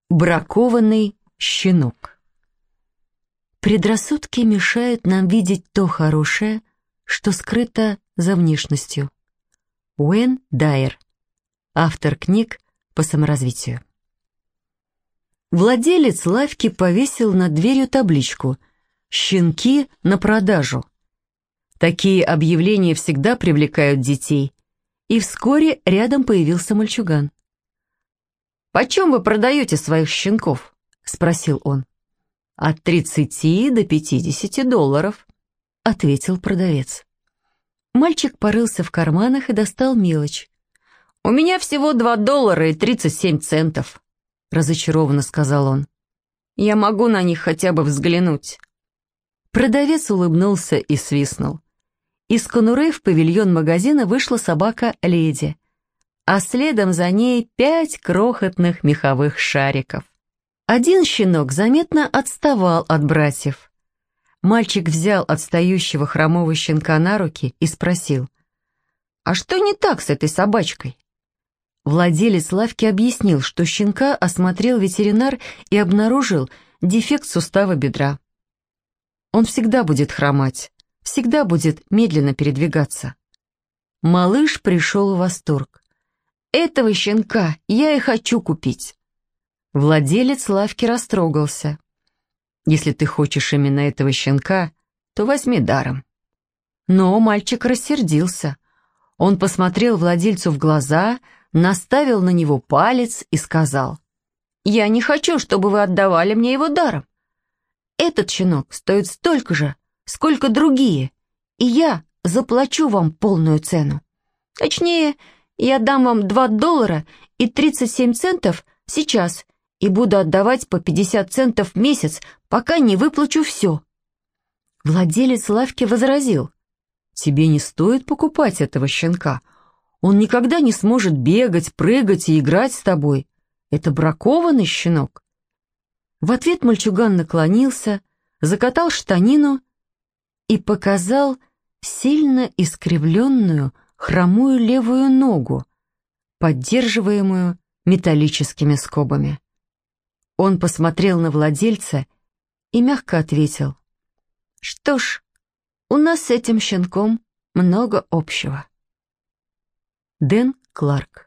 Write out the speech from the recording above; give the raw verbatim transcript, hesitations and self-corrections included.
Бракованный щенок. Предрассудки мешают нам видеть то хорошее, что скрыто за внешностью. Уэйн Дайер, автор книг по саморазвитию. Владелец лавки повесил над дверью табличку «Щенки на продажу». Такие объявления всегда привлекают детей, и вскоре рядом появился мальчуган. «Почем вы продаете своих щенков?» — спросил он. «От тридцати до пятидесяти долларов», — ответил продавец. Мальчик порылся в карманах и достал мелочь. «У меня всего два доллара и тридцать семь центов», — разочарованно сказал он. «Я могу на них хотя бы взглянуть». Продавец улыбнулся и свистнул. Из конуры в павильон магазина вышла собака Леди, а следом за ней пять крохотных меховых шариков. Один щенок заметно отставал от братьев. Мальчик взял отстающего хромого щенка на руки и спросил: «А что не так с этой собачкой?» Владелец лавки объяснил, что щенка осмотрел ветеринар и обнаружил дефект сустава бедра. Он всегда будет хромать, всегда будет медленно передвигаться. Малыш пришел в восторг. «Этого щенка я и хочу купить». Владелец лавки растрогался. «Если ты хочешь именно этого щенка, то возьми даром». Но мальчик рассердился. Он посмотрел владельцу в глаза, наставил на него палец и сказал: «Я не хочу, чтобы вы отдавали мне его даром. Этот щенок стоит столько же, сколько другие, и я заплачу вам полную цену. Точнее, я дам вам два доллара и тридцать семь центов сейчас и буду отдавать по пятьдесят центов в месяц, пока не выплачу все». Владелец лавки возразил: «Тебе не стоит покупать этого щенка. Он никогда не сможет бегать, прыгать и играть с тобой. Это бракованный щенок». В ответ мальчуган наклонился, закатал штанину и показал сильно искривленную хромую левую ногу, поддерживаемую металлическими скобами. Он посмотрел на владельца и мягко ответил: «Что ж, у нас с этим щенком много общего». Дэн Кларк.